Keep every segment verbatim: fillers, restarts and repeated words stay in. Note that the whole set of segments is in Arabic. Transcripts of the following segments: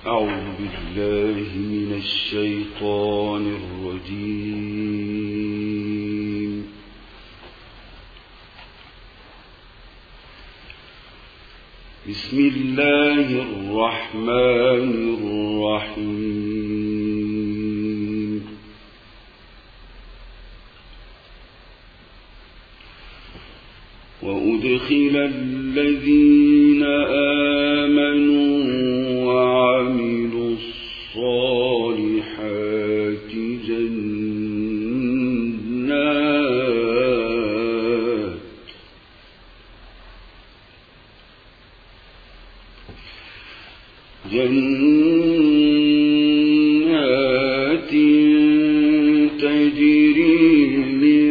أعوذ بالله من الشيطان الرجيم. بسم الله الرحمن الرحيم. وأدخل الذين آمنوا وعملوا الصالحات جنات جنات تجري من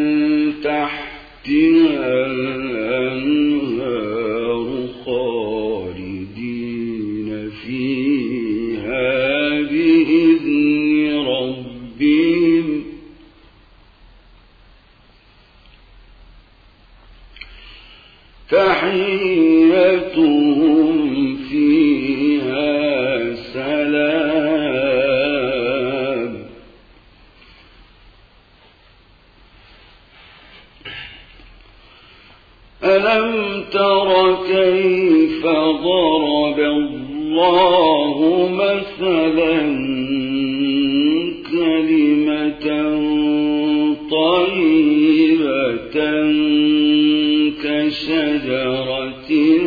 تحتها الأنهار خالدين فيها بإذن ربهم تحيتهم فيها سلام. ألم تر كيف ضرب الله مثلا كلمة طيبة كشجرة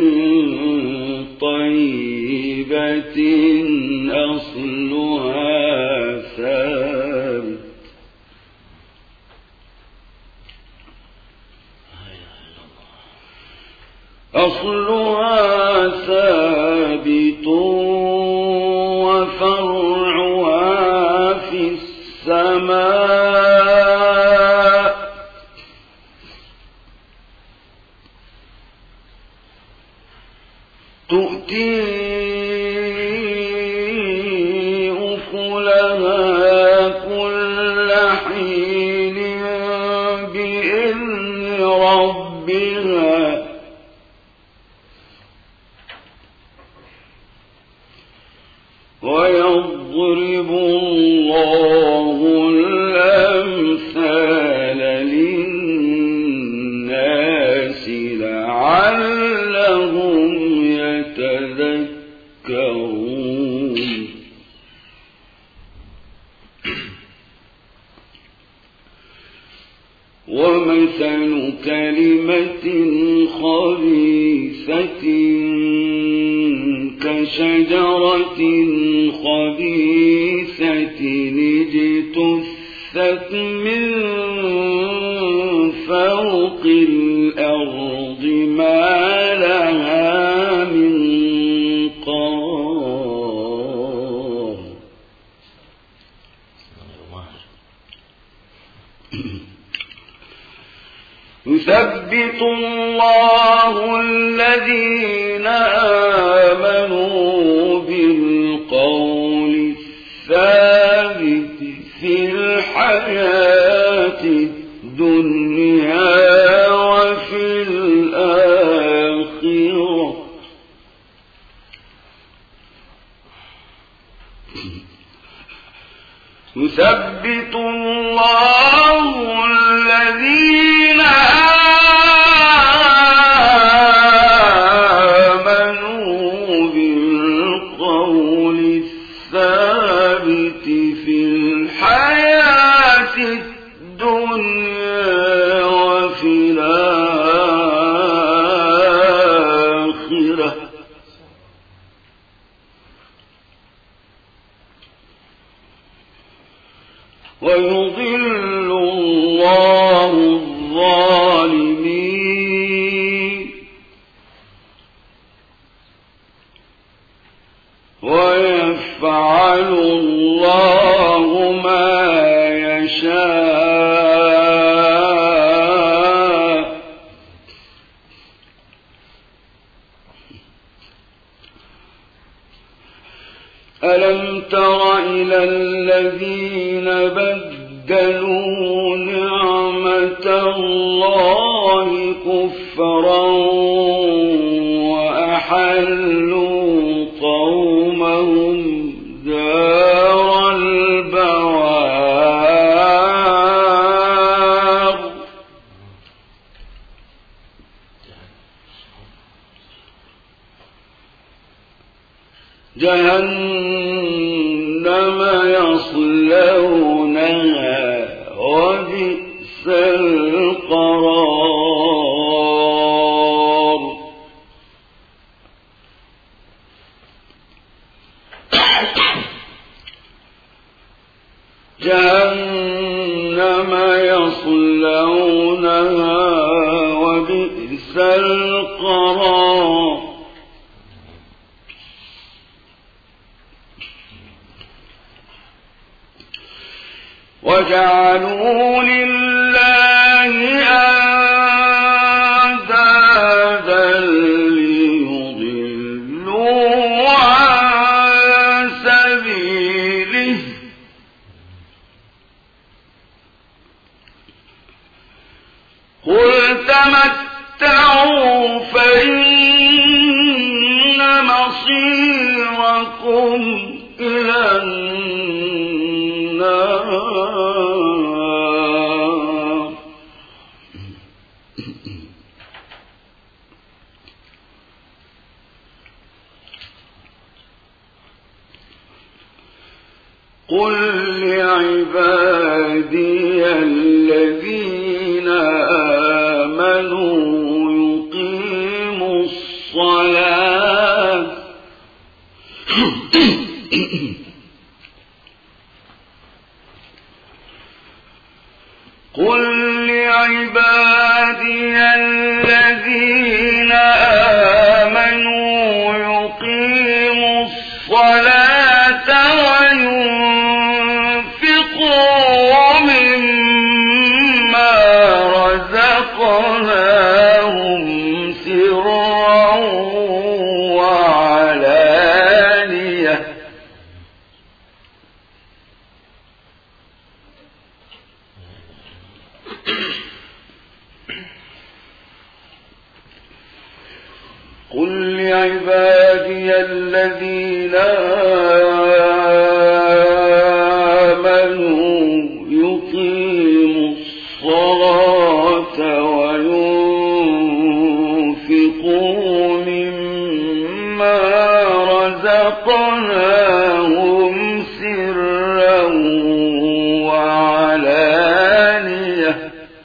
طيبة أصلها ثابت أصلها ثابت وفرعها في السماء تؤتي أكلها كل حين بإذن ربها ويضرب الله الأمثال للناس لعلهم يتذكرون. ومثل كلمة خبيثة كشجرة خبيثة اجتثت من فوق الأرض ما لها من قرار. يثبت الله الذين آمنوا بالقول الثابت في الحياة الدنيا وفي الآخرة. يثبت الله الذين آمنوا بالقول الثابت في الحياة الدنيا وفي الآخرة. ويضل الله الظالمين ويفعل الله ما يشاء. ألم تر إلى الذين بدلوا نعمة الله كفرا وأحسنوا أحلوا قومهم دار البوار جهنم يصلونها وبئس القرار جهنم يصلونها وبئس القرار وجعلوا لله أندادا ليضلوا عن سبيله قل تمتعوا فإن مصيركم إلى النار قل لعبادي الذين آمنوا يقيموا الصلاة قل لعبادي الذين آمنوا يقيموا الصلاة وينفقوا مما رزقناهم سرا وعلانية قل لعبادي الذين آمنوا يقيموا الصلاة وينفقوا مما رزقناهم سرا وعلانية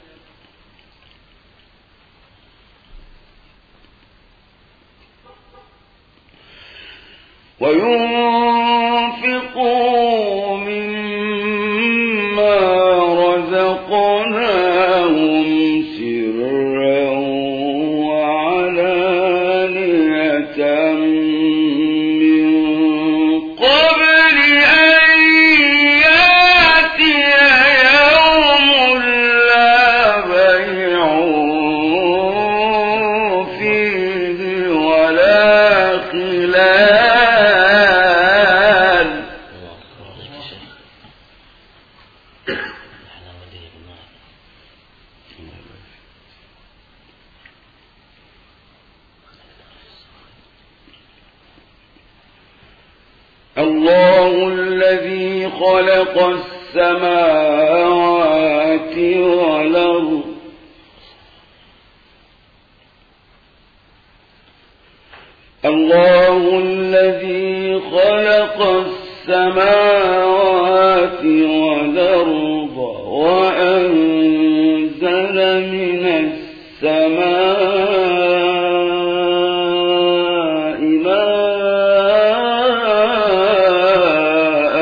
وينفقوا مما رزقناهم سرا وعلانية من قبل أن يأتي يوم لا بيع فيه ولا خلال الله الذي خلق السماوات والأرض الله الذي خلق السماوات والأرض وأنزل من السماء ماء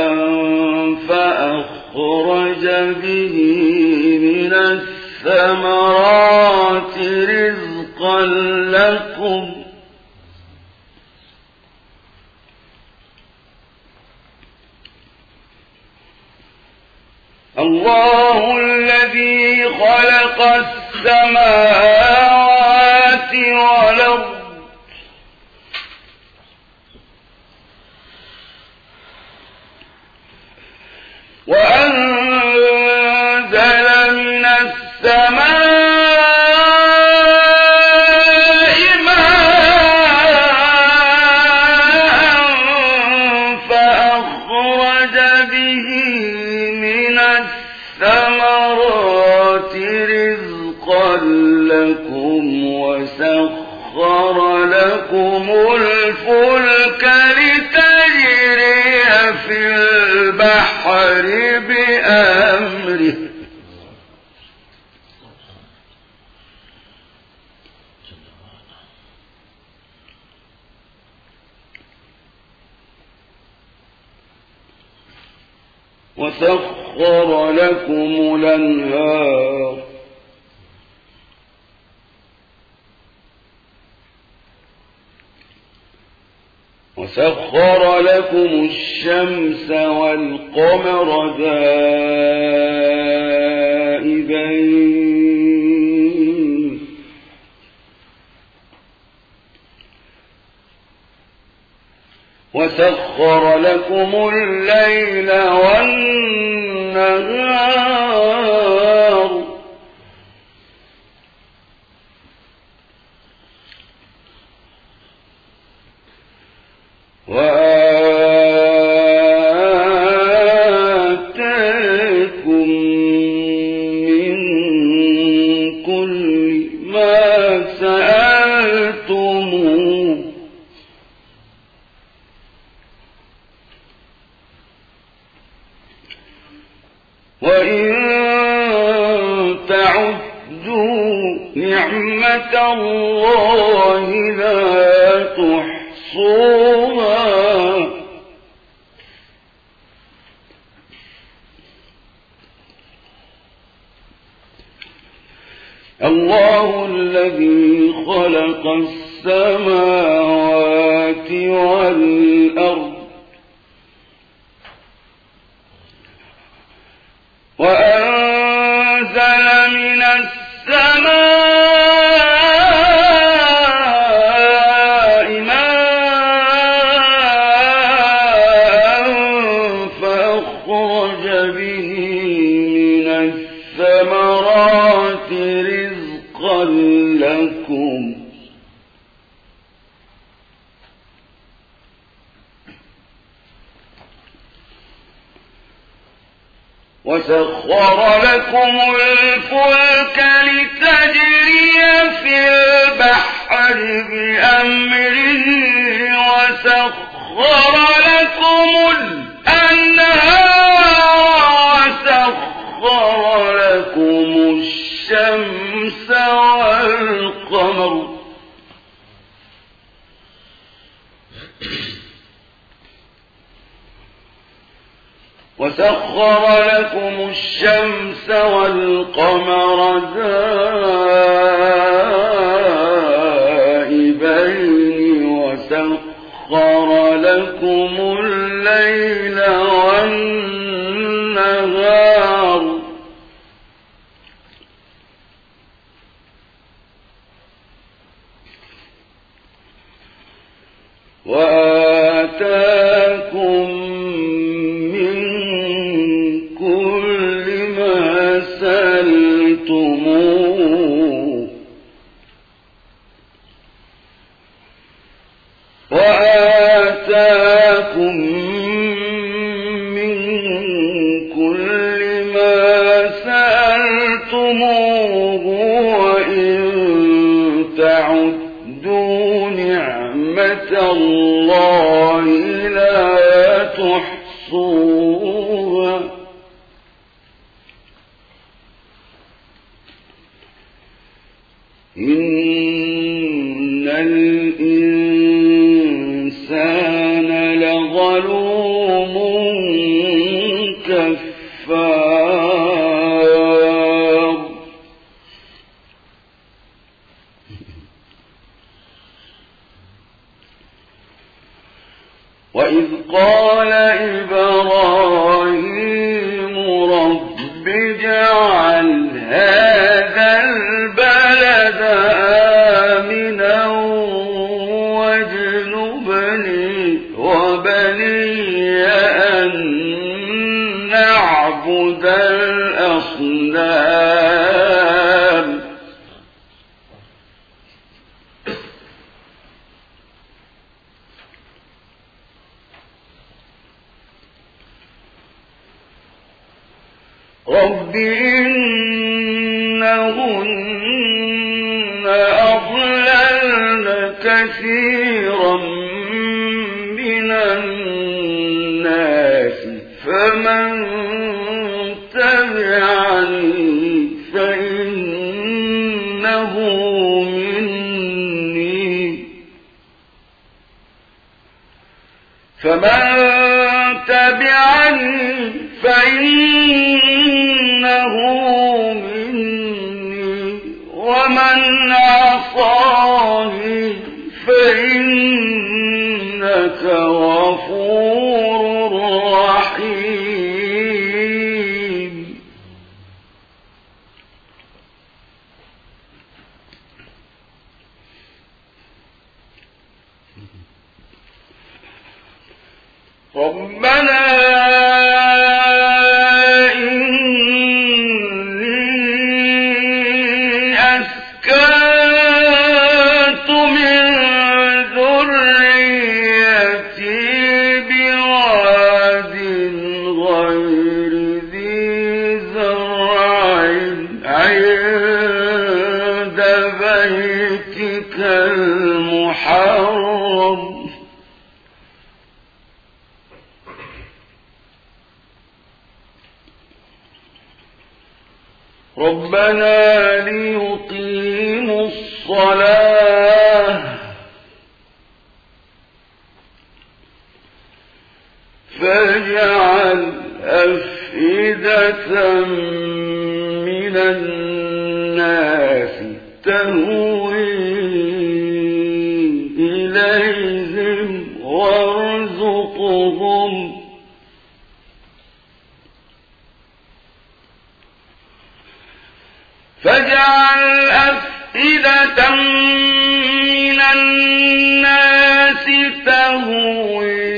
فأخرج به من الثمرات رزقا لكم الله الذي خلق السماوات والأرض وأنزل من السماء ماء لكم الفلك لتجري في البحر بأمره وسخر لكم الأنهار وسخر لكم الشمس والقمر دائبين وسخر لكم الليل والنهار وآتاكم من كل ما سألتموه وإن تعدوا نعمة الله لا تحصوها الله الذي خلق السماوات والأرض وأنزل من السماء ماء فأخرج به من الثمرات رزقا لكم وسخر لكم الفلك لتجري في البحر بأمره وسخر لكم الأنهار وسخر لكم الشمس والقمر وسخر لكم الشمس والقمر دائبين وسخر لكم الليل والنهار وآتاكم سألتموه وآتاكم من كل ما سألتموه وإن تعدوا نعمة الله لا تحصوها إن الإنسان لظلوم كفار وإذ قال إبراهيم رب اجعل هذا البلد آمنا واجنبني وبني أن نعبد الأصنام رب إنهن أضللن كثيرا كثيرا من الناس فمن تبعني فإنه مني فمن تبعني فإنه مني ومن عصاني فإنك غفور رحيم. ربنا المحرم ربنا ليقيموا الصلاة فاجعل أفئدة من الناس تهوي إليهم وارزقهم فاجعل أفئدة من الناس تهوي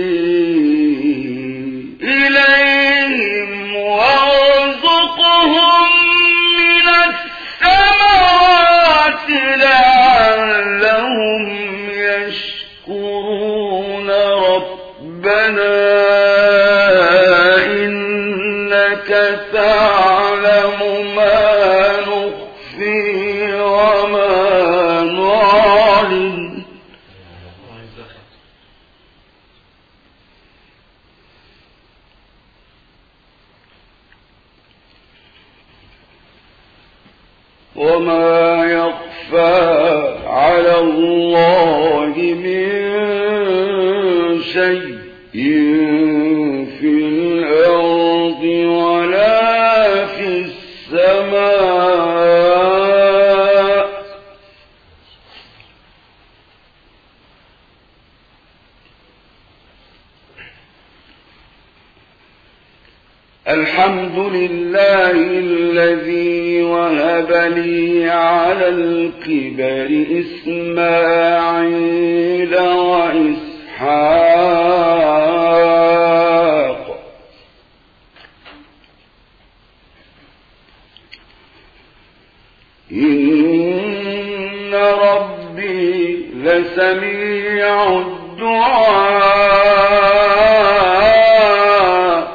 إليهم وارزقهم من الثمرات لعلهم يشكرون ربنا إنك تعلم ما نخفي وما نعلن وما يخفى على الله من شيء في الأرض ولا في السماء الحمد لله الذي وهب لي على الكبر إسماعيل وإسحاق إن ربي لسميع الدعاء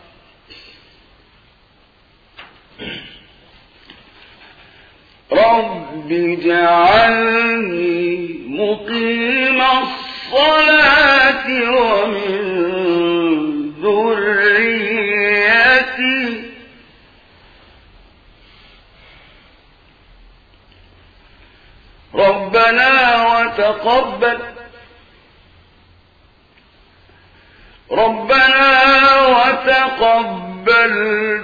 رب اجعلني مقيم الصلاة ومن ذريتي ربنا وتقبل ربنا وتقبل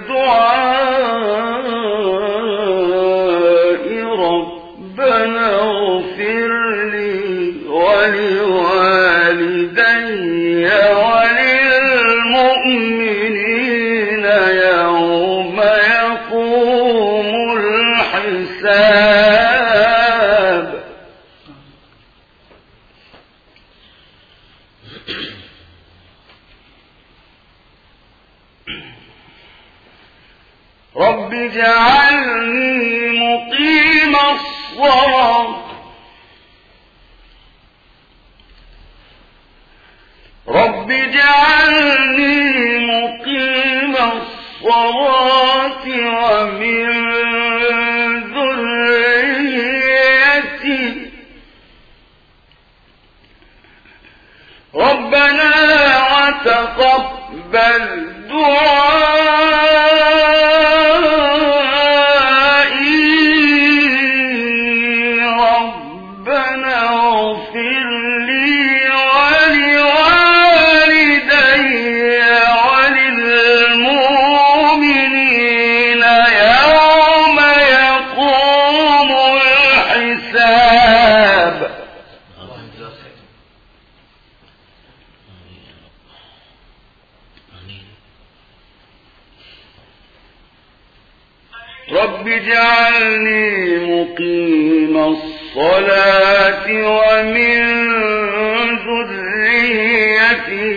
دعائي ربنا اغفر لي ولوالدي وللمؤمنين يوم يقوم الحساب رب اجعلني مقيم الصلاة رب اجعلني مقيم الصلاة ومن ذريتي ربنا وتقبل دعائي ربنا اغفر لي ولوالدي وللمؤمنين يوم يقوم الحساب. رب اجعلني مقيم الصلاة ومن ذريتي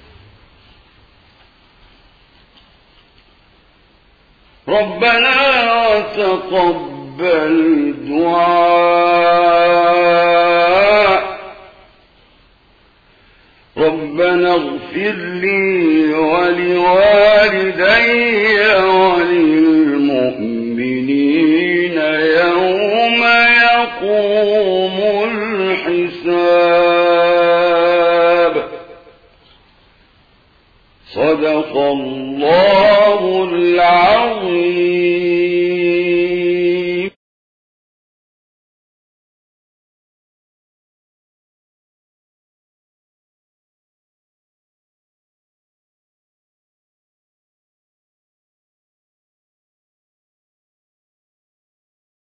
ربنا وتقبل دعاء ربنا اغفر لي ولوالدي وللمؤمنين يوم يقوم الحساب. صدق الله العظيم.